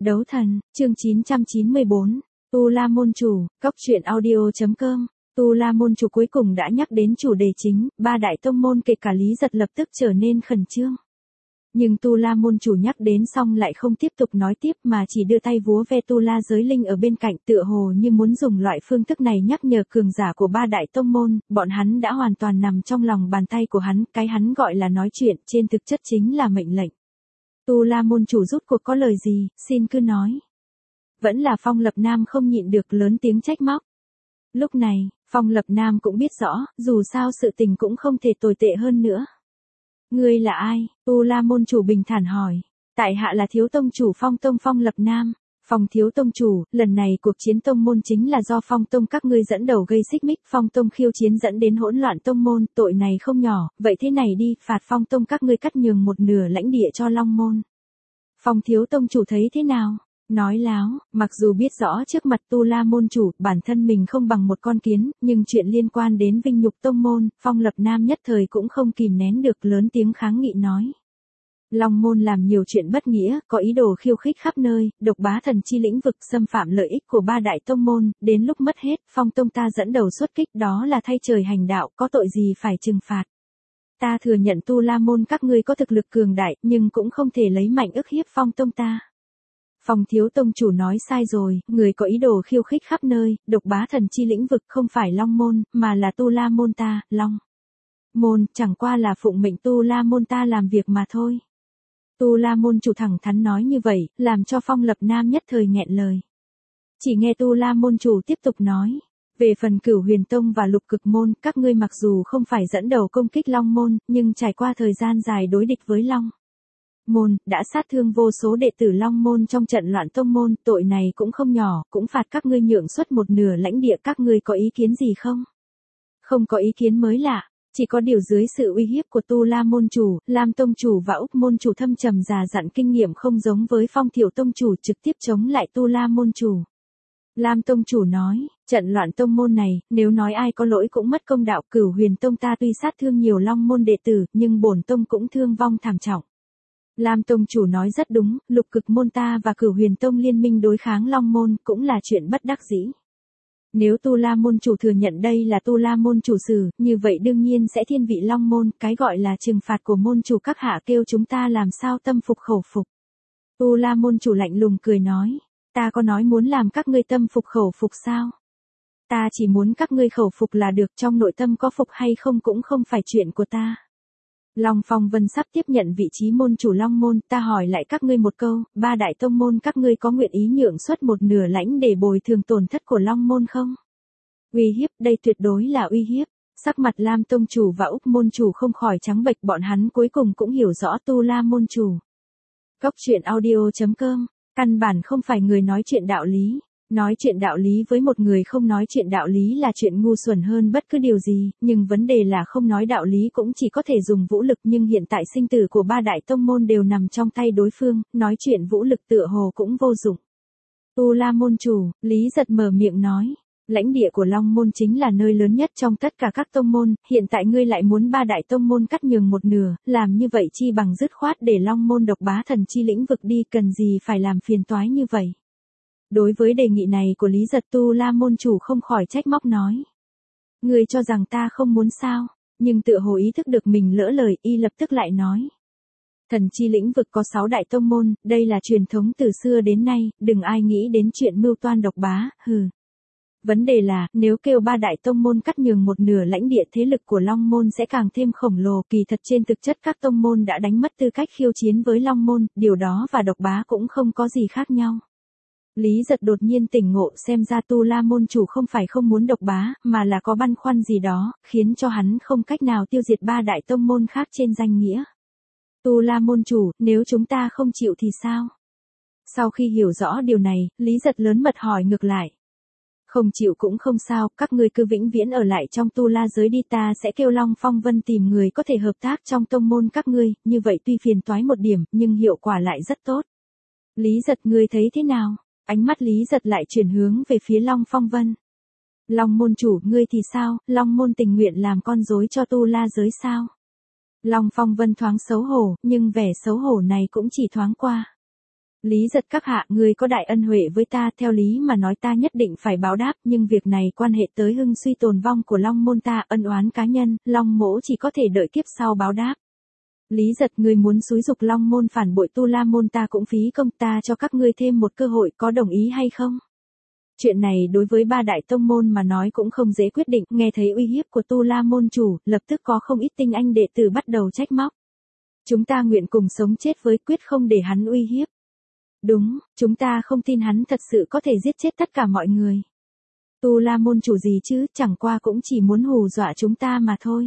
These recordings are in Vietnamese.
Đấu thần, chương 994, Tu La Môn Chủ, Cốc truyện audio.com. Tu La Môn Chủ cuối cùng đã nhắc đến chủ đề chính, ba đại tông môn kể cả Lý Giật lập tức trở nên khẩn trương. Nhưng Tu La Môn Chủ nhắc đến xong lại không tiếp tục nói tiếp mà chỉ đưa tay vúa ve Tu La giới linh ở bên cạnh, tựa hồ như muốn dùng loại phương thức này nhắc nhở cường giả của ba đại tông môn, bọn hắn đã hoàn toàn nằm trong lòng bàn tay của hắn, cái hắn gọi là nói chuyện, trên thực chất chính là mệnh lệnh. Tu La Môn Chủ rút cuộc có lời gì, xin cứ nói. Vẫn là Phong Lập Nam không nhịn được lớn tiếng trách móc. Lúc này, Phong Lập Nam cũng biết rõ, dù sao sự tình cũng không thể tồi tệ hơn nữa. Ngươi là ai? Tu La Môn Chủ bình thản hỏi. Tại hạ là thiếu tông chủ Phong Tông Phong Lập Nam. Phong thiếu tông chủ, lần này cuộc chiến tông môn chính là do Phong Tông các ngươi dẫn đầu gây xích mích, Phong Tông khiêu chiến dẫn đến hỗn loạn tông môn, tội này không nhỏ, vậy thế này đi, phạt Phong Tông các ngươi cắt nhường một nửa lãnh địa cho Long môn. Phong thiếu tông chủ thấy thế nào? Nói láo, mặc dù biết rõ trước mặt Tu La Môn Chủ, bản thân mình không bằng một con kiến, nhưng chuyện liên quan đến vinh nhục tông môn, Phong Lập Nam nhất thời cũng không kìm nén được, lớn tiếng kháng nghị nói. Long môn làm nhiều chuyện bất nghĩa, có ý đồ khiêu khích khắp nơi, độc bá thần chi lĩnh vực, xâm phạm lợi ích của ba đại tông môn, đến lúc mất hết, Phong Tông ta dẫn đầu xuất kích, đó là thay trời hành đạo, có tội gì phải trừng phạt. Ta thừa nhận Tu La môn các ngươi có thực lực cường đại, nhưng cũng không thể lấy mạnh ức hiếp Phong Tông ta. Phong thiếu tông chủ nói sai rồi, người có ý đồ khiêu khích khắp nơi, độc bá thần chi lĩnh vực không phải Long môn, mà là Tu La môn ta, Long môn, chẳng qua là phụng mệnh Tu La môn ta làm việc mà thôi. Tu La Môn Chủ thẳng thắn nói như vậy, làm cho Phong Lập Nam nhất thời nghẹn lời. Chỉ nghe Tu La Môn Chủ tiếp tục nói, về phần Cửu Huyền Tông và Lục Cực Môn, các ngươi mặc dù không phải dẫn đầu công kích Long môn, nhưng trải qua thời gian dài đối địch với Long môn, đã sát thương vô số đệ tử Long môn trong trận loạn tông môn, tội này cũng không nhỏ, cũng phạt các ngươi nhượng suất một nửa lãnh địa, các ngươi có ý kiến gì không? Không có ý kiến mới lạ. Chỉ có điều dưới sự uy hiếp của Tu La Môn Chủ, Lam Tông Chủ và Úc Môn Chủ thâm trầm già dặn kinh nghiệm không giống với Phong Thiểu Tông Chủ trực tiếp chống lại Tu La Môn Chủ. Lam Tông Chủ nói, trận loạn tông môn này, nếu nói ai có lỗi cũng mất công đạo. Cửu Huyền Tông ta tuy sát thương nhiều Long môn đệ tử, nhưng bổn tông cũng thương vong thảm trọng. Lam Tông Chủ nói rất đúng, Lục Cực môn ta và Cửu Huyền Tông liên minh đối kháng Long môn cũng là chuyện bất đắc dĩ. Nếu Tu La Môn Chủ thừa nhận đây là Tu La Môn Chủ xử, như vậy đương nhiên sẽ thiên vị Long môn, cái gọi là trừng phạt của môn chủ các hạ kêu chúng ta làm sao tâm phục khẩu phục. Tu La Môn Chủ lạnh lùng cười nói, ta có nói muốn làm các ngươi tâm phục khẩu phục sao? Ta chỉ muốn các ngươi khẩu phục là được, trong nội tâm có phục hay không cũng không phải chuyện của ta. Long Phong Vân sắp tiếp nhận vị trí môn chủ Long môn, ta hỏi lại các ngươi một câu, ba đại tông môn các ngươi có nguyện ý nhượng suất một nửa lãnh để bồi thường tổn thất của Long môn không? Uy hiếp, đây tuyệt đối là uy hiếp. Sắc mặt Lam Tông Chủ và Úc Môn Chủ không khỏi trắng bệch, bọn hắn cuối cùng cũng hiểu rõ Tu La Môn Chủ. Cốc truyện audio.com, căn bản không phải người nói chuyện đạo lý. Nói chuyện đạo lý với một người không nói chuyện đạo lý là chuyện ngu xuẩn hơn bất cứ điều gì, nhưng vấn đề là không nói đạo lý cũng chỉ có thể dùng vũ lực, nhưng hiện tại sinh tử của ba đại tông môn đều nằm trong tay đối phương, nói chuyện vũ lực tựa hồ cũng vô dụng. Tu La Môn Chủ, Lý Giật mở miệng nói, lãnh địa của Long môn chính là nơi lớn nhất trong tất cả các tông môn, hiện tại ngươi lại muốn ba đại tông môn cắt nhường một nửa, làm như vậy chi bằng dứt khoát để Long môn độc bá thần chi lĩnh vực đi, cần gì phải làm phiền toái như vậy. Đối với đề nghị này của Lý Giật, Tu La Môn Chủ không khỏi trách móc nói. Ngươi cho rằng ta không muốn sao, nhưng tựa hồ ý thức được mình lỡ lời, y lập tức lại nói. Thần chi lĩnh vực có 6 đại tông môn, đây là truyền thống từ xưa đến nay, đừng ai nghĩ đến chuyện mưu toan độc bá, hừ. Vấn đề là, nếu kêu ba đại tông môn cắt nhường một nửa lãnh địa, thế lực của Long môn sẽ càng thêm khổng lồ, kỳ thật trên thực chất các tông môn đã đánh mất tư cách khiêu chiến với Long môn, điều đó và độc bá cũng không có gì khác nhau. Lý Giật đột nhiên tỉnh ngộ, xem ra Tu La Môn Chủ không phải không muốn độc bá, mà là có băn khoăn gì đó, khiến cho hắn không cách nào tiêu diệt ba đại tông môn khác trên danh nghĩa. Tu La Môn Chủ, nếu chúng ta không chịu thì sao? Sau khi hiểu rõ điều này, Lý Giật lớn mật hỏi ngược lại. Không chịu cũng không sao, các ngươi cứ vĩnh viễn ở lại trong Tu La giới đi, ta sẽ kêu Long Phong Vân tìm người có thể hợp tác trong tông môn các ngươi, như vậy tuy phiền toái một điểm, nhưng hiệu quả lại rất tốt. Lý Giật, ngươi thấy thế nào? Ánh mắt Lý Giật lại chuyển hướng về phía Long Phong Vân. Long môn chủ, ngươi thì sao, Long môn tình nguyện làm con rối cho Tu La giới sao? Long Phong Vân thoáng xấu hổ, nhưng vẻ xấu hổ này cũng chỉ thoáng qua. Lý Giật các hạ, ngươi có đại ân huệ với ta, theo lý mà nói ta nhất định phải báo đáp, nhưng việc này quan hệ tới hưng suy tồn vong của Long môn ta, ân oán cá nhân, Long mỗ chỉ có thể đợi kiếp sau báo đáp. Lý Giật, ngươi muốn xúi dục Long môn phản bội Tu La môn ta cũng phí công, ta cho các ngươi thêm một cơ hội, có đồng ý hay không? Chuyện này đối với ba đại tông môn mà nói cũng không dễ quyết định, nghe thấy uy hiếp của Tu La môn chủ, lập tức có không ít tinh anh đệ tử bắt đầu trách móc. Chúng ta nguyện cùng sống chết với, quyết không để hắn uy hiếp. Đúng, chúng ta không tin hắn thật sự có thể giết chết tất cả mọi người. Tu La môn chủ gì chứ, chẳng qua cũng chỉ muốn hù dọa chúng ta mà thôi.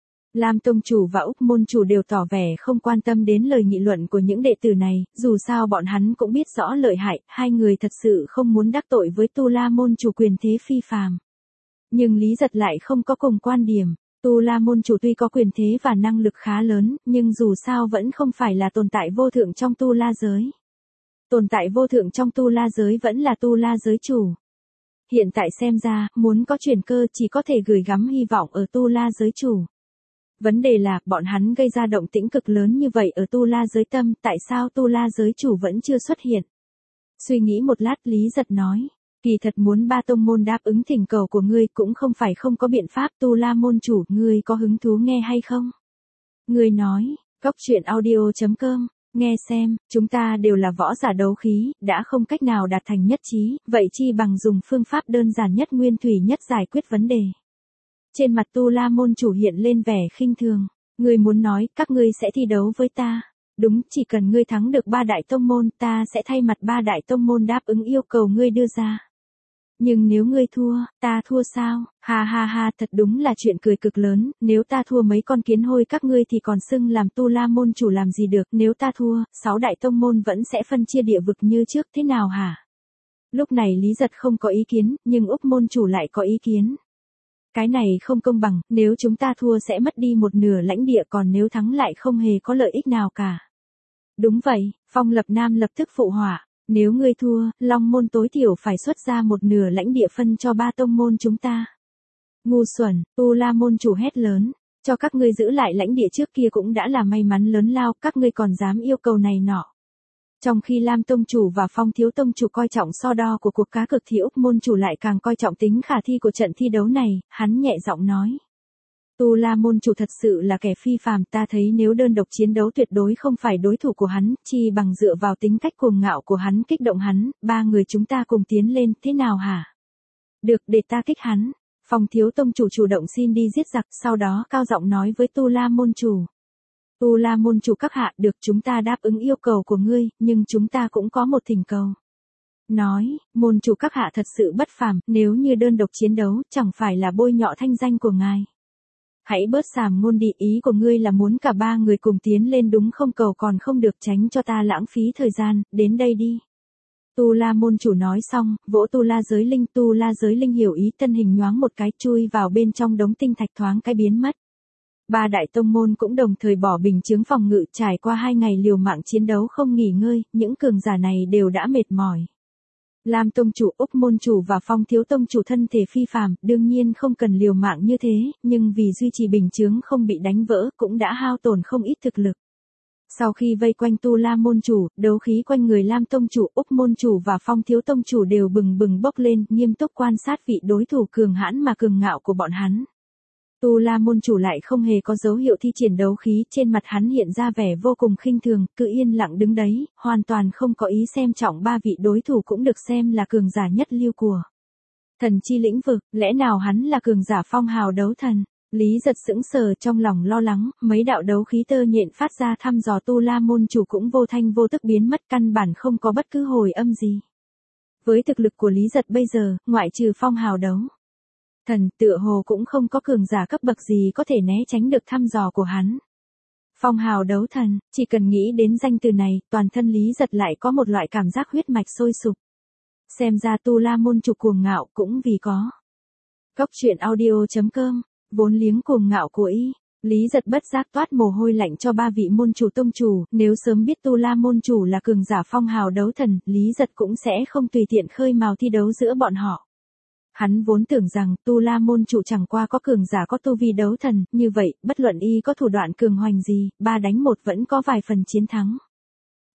Lam tông chủ và Úc môn chủ đều tỏ vẻ không quan tâm đến lời nghị luận của những đệ tử này, dù sao bọn hắn cũng biết rõ lợi hại, hai người thật sự không muốn đắc tội với Tu La môn chủ quyền thế phi phàm. Nhưng Lý Giật lại không có cùng quan điểm. Tu La môn chủ tuy có quyền thế và năng lực khá lớn, nhưng dù sao vẫn không phải là tồn tại vô thượng trong Tu La giới. Tồn tại vô thượng trong Tu La giới vẫn là Tu La giới chủ. Hiện tại xem ra, muốn có chuyển cơ chỉ có thể gửi gắm hy vọng ở Tu La giới chủ. Vấn đề là, bọn hắn gây ra động tĩnh cực lớn như vậy ở Tu La giới tâm, tại sao Tu La giới chủ vẫn chưa xuất hiện? Suy nghĩ một lát, Lý Giật nói, kỳ thật muốn ba tông môn đáp ứng thỉnh cầu của ngươi cũng không phải không có biện pháp. Tu La môn chủ, ngươi có hứng thú nghe hay không? Ngươi nói, coctruyện.audio.com, nghe xem, chúng ta đều là võ giả đấu khí, đã không cách nào đạt thành nhất trí, vậy chi bằng dùng phương pháp đơn giản nhất nguyên thủy nhất giải quyết vấn đề. Trên mặt Tu La môn chủ hiện lên vẻ khinh thường. Ngươi muốn nói, các ngươi sẽ thi đấu với ta. Đúng, chỉ cần ngươi thắng được ba đại tông môn, ta sẽ thay mặt ba đại tông môn đáp ứng yêu cầu ngươi đưa ra. Nhưng nếu ngươi thua, ta thua sao? Ha ha ha, thật đúng là chuyện cười cực lớn, nếu ta thua mấy con kiến hôi các ngươi thì còn xưng làm Tu La môn chủ làm gì được, nếu ta thua, 6 đại tông môn vẫn sẽ phân chia địa vực như trước, thế nào hả? Lúc này Lý Giật không có ý kiến, nhưng Úc môn chủ lại có ý kiến. Cái này không công bằng, nếu chúng ta thua sẽ mất đi một nửa lãnh địa, còn nếu thắng lại không hề có lợi ích nào cả. Đúng vậy, Phong Lập Nam lập tức phụ họa, nếu ngươi thua, Long môn tối thiểu phải xuất ra một nửa lãnh địa phân cho ba tông môn chúng ta. Ngu xuẩn, Tu La môn chủ hét lớn, cho các ngươi giữ lại lãnh địa trước kia cũng đã là may mắn lớn lao, các ngươi còn dám yêu cầu này nọ. Trong khi Lam tông chủ và Phong thiếu tông chủ coi trọng so đo của cuộc cá cược thì Úc môn chủ lại càng coi trọng tính khả thi của trận thi đấu này, hắn nhẹ giọng nói. Tu La môn chủ thật sự là kẻ phi phàm, ta thấy nếu đơn độc chiến đấu tuyệt đối không phải đối thủ của hắn, chi bằng dựa vào tính cách cuồng ngạo của hắn kích động hắn, ba người chúng ta cùng tiến lên, thế nào hả? Được, để ta kích hắn. Phong thiếu tông chủ chủ động xin đi giết giặc, sau đó cao giọng nói với Tu La môn chủ. Tu La môn chủ các hạ, được, chúng ta đáp ứng yêu cầu của ngươi, nhưng chúng ta cũng có một thỉnh cầu. Nói, môn chủ các hạ thật sự bất phàm, nếu như đơn độc chiến đấu, chẳng phải là bôi nhọ thanh danh của ngài. Hãy bớt sàm ngôn đi, ý của ngươi là muốn cả ba người cùng tiến lên đúng không? Cầu còn không được, tránh cho ta lãng phí thời gian, đến đây đi. Tu La môn chủ nói xong, vỗ Tu La giới linh hiểu ý, thân hình nhoáng một cái chui vào bên trong đống tinh thạch, thoáng cái biến mất. Ba đại tông môn cũng đồng thời bỏ bình chướng phòng ngự, trải qua 2 ngày liều mạng chiến đấu không nghỉ ngơi, những cường giả này đều đã mệt mỏi. Lam tông chủ, Úc môn chủ và Phong thiếu tông chủ thân thể phi phàm, đương nhiên không cần liều mạng như thế, nhưng vì duy trì bình chướng không bị đánh vỡ, cũng đã hao tổn không ít thực lực. Sau khi vây quanh Tu La môn chủ, đấu khí quanh người Lam tông chủ, Úc môn chủ và Phong thiếu tông chủ đều bừng bừng bốc lên, nghiêm túc quan sát vị đối thủ cường hãn mà cường ngạo của bọn hắn. Tu La môn chủ lại không hề có dấu hiệu thi triển đấu khí, trên mặt hắn hiện ra vẻ vô cùng khinh thường, cứ yên lặng đứng đấy, hoàn toàn không có ý xem trọng ba vị đối thủ cũng được xem là cường giả nhất lưu của thần chi lĩnh vực, lẽ nào hắn là cường giả phong hào đấu thần? Lý Giật sững sờ, trong lòng lo lắng, mấy đạo đấu khí tơ nhện phát ra thăm dò Tu La môn chủ cũng vô thanh vô tức biến mất, căn bản không có bất cứ hồi âm gì. Với thực lực của Lý Giật bây giờ, ngoại trừ phong hào đấu thần, tựa hồ cũng không có cường giả cấp bậc gì có thể né tránh được thăm dò của hắn. Phong hào đấu thần, chỉ cần nghĩ đến danh từ này, toàn thân Lý Giật lại có một loại cảm giác huyết mạch sôi sục. Xem ra Tu La môn chủ cuồng ngạo cũng vì có. Coctruyện.audio.com, vốn liếng cuồng ngạo của y. Lý Giật bất giác toát mồ hôi lạnh cho ba vị môn chủ tông chủ, nếu sớm biết Tu La môn chủ là cường giả phong hào đấu thần, Lý Giật cũng sẽ không tùy tiện khơi mào thi đấu giữa bọn họ. Hắn vốn tưởng rằng Tu La môn chủ chẳng qua có cường giả có tu vi đấu thần, như vậy, bất luận y có thủ đoạn cường hoành gì, 3 đánh 1 vẫn có vài phần chiến thắng.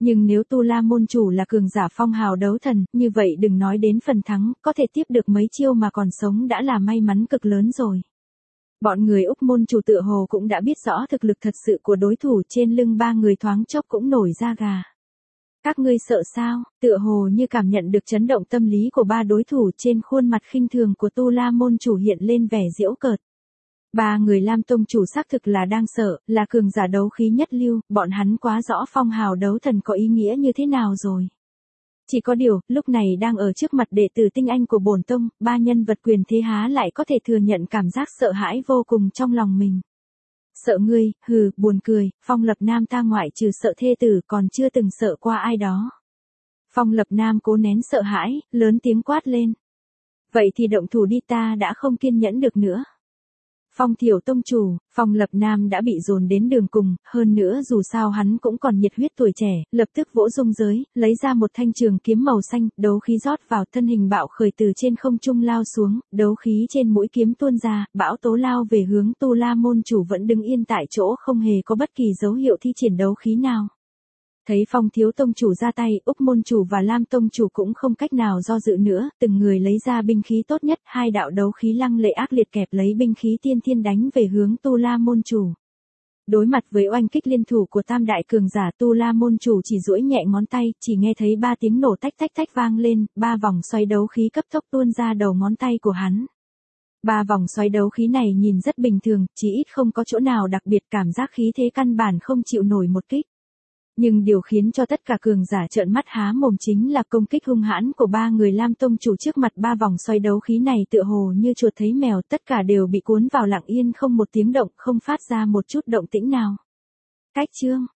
Nhưng nếu Tu La môn chủ là cường giả phong hào đấu thần, như vậy đừng nói đến phần thắng, có thể tiếp được mấy chiêu mà còn sống đã là may mắn cực lớn rồi. Bọn người Úc môn chủ tựa hồ cũng đã biết rõ thực lực thật sự của đối thủ, trên lưng ba người thoáng chốc cũng nổi da gà. Các ngươi sợ sao? Tựa hồ như cảm nhận được chấn động tâm lý của ba đối thủ, trên khuôn mặt khinh thường của Tu La môn chủ hiện lên vẻ giễu cợt. Ba người Lam tông chủ xác thực là đang sợ, là cường giả đấu khí nhất lưu, bọn hắn quá rõ phong hào đấu thần có ý nghĩa như thế nào rồi. Chỉ có điều, lúc này đang ở trước mặt đệ tử tinh anh của bổn tông, ba nhân vật quyền thế há lại có thể thừa nhận cảm giác sợ hãi vô cùng trong lòng mình. Sợ ngươi, hừ, buồn cười, Phong Lập Nam ta ngoại trừ sợ thê tử còn chưa từng sợ qua ai đó. Phong Lập Nam cố nén sợ hãi, lớn tiếng quát lên. Vậy thì động thủ đi, ta đã không kiên nhẫn được nữa. Phong Thiểu tông chủ, Phong Lập Nam đã bị dồn đến đường cùng, hơn nữa dù sao hắn cũng còn nhiệt huyết tuổi trẻ, lập tức vỗ dung giới, lấy ra một thanh trường kiếm màu xanh, đấu khí rót vào, thân hình bạo khởi từ trên không trung lao xuống, đấu khí trên mũi kiếm tuôn ra, bão tố lao về hướng Tu La môn chủ vẫn đứng yên tại chỗ, không hề có bất kỳ dấu hiệu thi triển đấu khí nào. Thấy Phong Thiếu tông chủ ra tay, Úc môn chủ và Lam tông chủ cũng không cách nào do dự nữa, từng người lấy ra binh khí tốt nhất, hai đạo đấu khí lăng lệ ác liệt kẹp lấy binh khí tiên thiên đánh về hướng Tu La môn chủ. Đối mặt với oanh kích liên thủ của tam đại cường giả, Tu La môn chủ chỉ duỗi nhẹ ngón tay, chỉ nghe thấy ba tiếng nổ tách tách tách vang lên, ba vòng xoay đấu khí cấp tốc tuôn ra đầu ngón tay của hắn. Ba vòng xoáy đấu khí này nhìn rất bình thường, chỉ ít không có chỗ nào đặc biệt, cảm giác khí thế căn bản không chịu nổi một kích. Nhưng điều khiến cho tất cả cường giả trợn mắt há mồm chính là công kích hung hãn của ba người Lam tông chủ trước mặt. Ba vòng xoay đấu khí này tựa hồ như chuột thấy mèo, tất cả đều bị cuốn vào lặng yên không một tiếng động, không phát ra một chút động tĩnh nào. Cách chương